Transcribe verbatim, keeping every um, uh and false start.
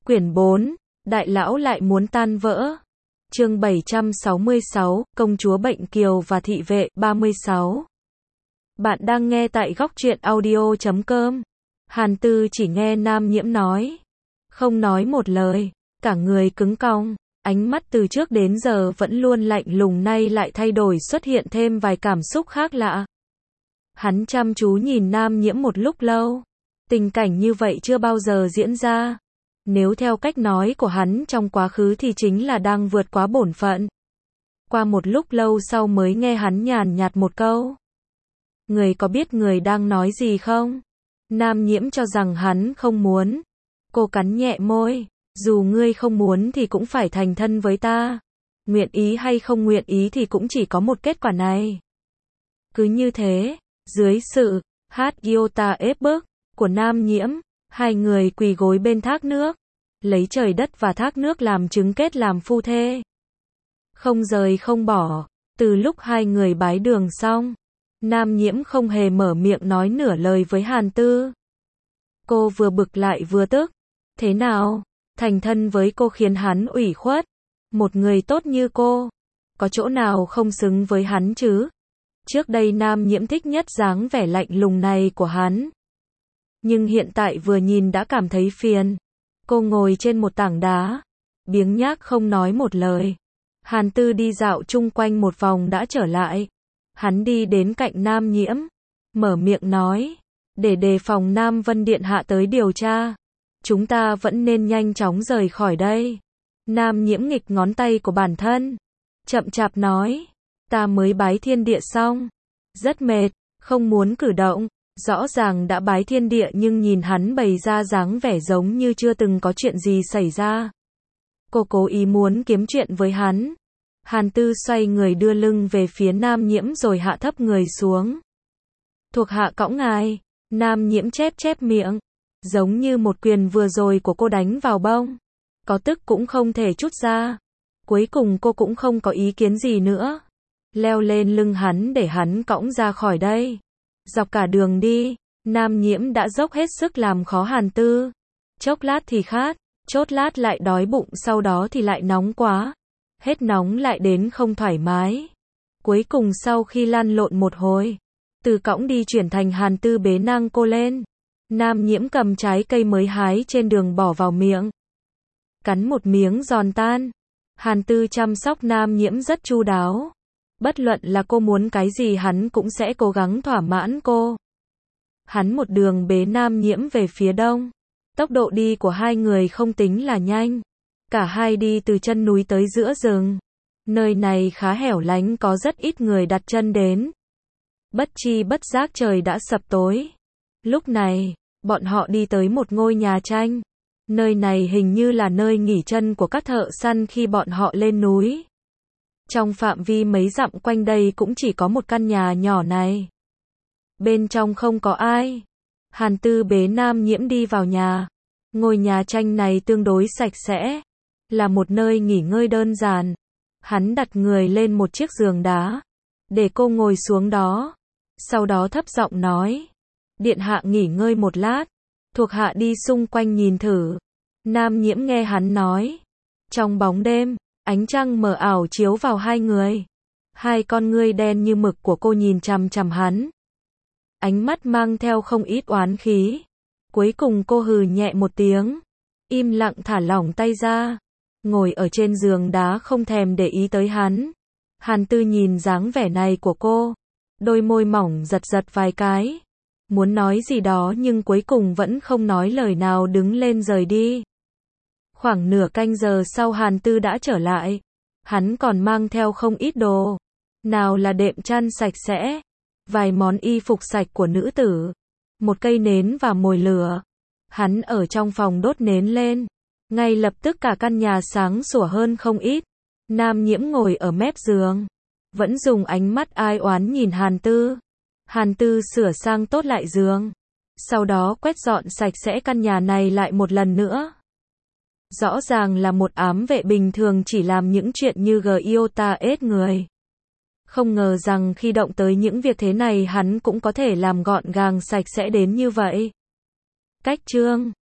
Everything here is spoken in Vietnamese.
Quyển bốn, Đại lão lại muốn tan vỡ. Chương bảy trăm sáu mươi sáu, Công chúa Bệnh Kiều và Thị vệ, ba mươi sáu. Bạn đang nghe tại góc truyện audio chấm com. Hàn Tư chỉ nghe Nam Nhiễm nói. Không nói một lời, cả người cứng cong, ánh mắt từ trước đến giờ vẫn luôn lạnh lùng nay lại thay đổi xuất hiện thêm vài cảm xúc khác lạ. Hắn chăm chú nhìn Nam Nhiễm một lúc lâu. Tình cảnh như vậy chưa bao giờ diễn ra. Nếu theo cách nói của hắn trong quá khứ thì chính là đang vượt quá bổn phận. Qua một lúc lâu sau mới nghe hắn nhàn nhạt một câu. Người có biết người đang nói gì không? Nam Nhiễm cho rằng hắn không muốn. Cô cắn nhẹ môi. Dù ngươi không muốn thì cũng phải thành thân với ta. Nguyện ý hay không nguyện ý thì cũng chỉ có một kết quả này. Cứ như thế, dưới sự hát iota ép bức của Nam Nhiễm, hai người quỳ gối bên thác nước, lấy trời đất và thác nước làm chứng kết làm phu thê. Không rời không bỏ, từ lúc hai người bái đường xong, Nam Nhiễm không hề mở miệng nói nửa lời với Hàn Tư. Cô vừa bực lại vừa tức. Thế nào? Thành thân với cô khiến hắn ủy khuất. Một người tốt như cô, có chỗ nào không xứng với hắn chứ? Trước đây Nam Nhiễm thích nhất dáng vẻ lạnh lùng này của hắn. Nhưng hiện tại vừa nhìn đã cảm thấy phiền. Cô ngồi trên một tảng đá, biếng nhác không nói một lời. Hàn Tư đi dạo chung quanh một vòng đã trở lại. Hắn đi đến cạnh Nam Nhiễm, mở miệng nói, để đề phòng Nam Vân Điện hạ tới điều tra, chúng ta vẫn nên nhanh chóng rời khỏi đây. Nam Nhiễm nghịch ngón tay của bản thân, chậm chạp nói, ta mới bái thiên địa xong, rất mệt, không muốn cử động. Rõ ràng đã bái thiên địa nhưng nhìn hắn bày ra dáng vẻ giống như chưa từng có chuyện gì xảy ra. Cô cố ý muốn kiếm chuyện với hắn. Hàn Tư xoay người đưa lưng về phía Nam Nhiễm rồi hạ thấp người xuống. Thuộc hạ cõng ngài. Nam Nhiễm chép chép miệng. Giống như một quyền vừa rồi của cô đánh vào bông. Có tức cũng không thể trút ra. Cuối cùng cô cũng không có ý kiến gì nữa. Leo lên lưng hắn để hắn cõng ra khỏi đây. Dọc cả đường đi, Nam Nhiễm đã dốc hết sức làm khó Hàn Tư. Chốc lát thì khát, chốt lát lại đói bụng, sau đó thì lại nóng quá. Hết nóng lại đến không thoải mái. Cuối cùng sau khi lăn lộn một hồi, từ cõng đi chuyển thành Hàn Tư bế nang cô lên. Nam Nhiễm cầm trái cây mới hái trên đường bỏ vào miệng. Cắn một miếng giòn tan. Hàn Tư chăm sóc Nam Nhiễm rất chu đáo. Bất luận là cô muốn cái gì hắn cũng sẽ cố gắng thỏa mãn cô. Hắn một đường bế Nam Nhiễm về phía đông. Tốc độ đi của hai người không tính là nhanh. Cả hai đi từ chân núi tới giữa rừng. Nơi này khá hẻo lánh, có rất ít người đặt chân đến. Bất chi bất giác trời đã sập tối. Lúc này, bọn họ đi tới một ngôi nhà tranh. Nơi này hình như là nơi nghỉ chân của các thợ săn khi bọn họ lên núi. Trong phạm vi mấy dặm quanh đây cũng chỉ có một căn nhà nhỏ này. Bên trong không có ai. Hàn Tư bế Nam Nhiễm đi vào nhà. Ngôi nhà tranh này tương đối sạch sẽ. Là một nơi nghỉ ngơi đơn giản. Hắn đặt người lên một chiếc giường đá. Để cô ngồi xuống đó. Sau đó thấp giọng nói. Điện hạ nghỉ ngơi một lát. Thuộc hạ đi xung quanh nhìn thử. Nam Nhiễm nghe hắn nói. Trong bóng đêm, ánh trăng mờ ảo chiếu vào hai người. Hai con ngươi đen như mực của cô nhìn chằm chằm hắn. Ánh mắt mang theo không ít oán khí. Cuối cùng cô hừ nhẹ một tiếng. Im lặng thả lỏng tay ra. Ngồi ở trên giường đá không thèm để ý tới hắn. Hàn Tư nhìn dáng vẻ này của cô. Đôi môi mỏng giật giật vài cái. Muốn nói gì đó nhưng cuối cùng vẫn không nói lời nào, đứng lên rời đi. Khoảng nửa canh giờ sau Hàn Tư đã trở lại. Hắn còn mang theo không ít đồ. Nào là đệm chăn sạch sẽ, vài món y phục sạch của nữ tử, một cây nến và mồi lửa. Hắn ở trong phòng đốt nến lên. Ngay lập tức cả căn nhà sáng sủa hơn không ít. Nam Nhiễm ngồi ở mép giường, vẫn dùng ánh mắt ai oán nhìn Hàn Tư. Hàn Tư sửa sang tốt lại giường. Sau đó quét dọn sạch sẽ căn nhà này lại một lần nữa. Rõ ràng là một ám vệ bình thường chỉ làm những chuyện như giota ết người. Không ngờ rằng khi động tới những việc thế này hắn cũng có thể làm gọn gàng sạch sẽ đến như vậy. Cách chương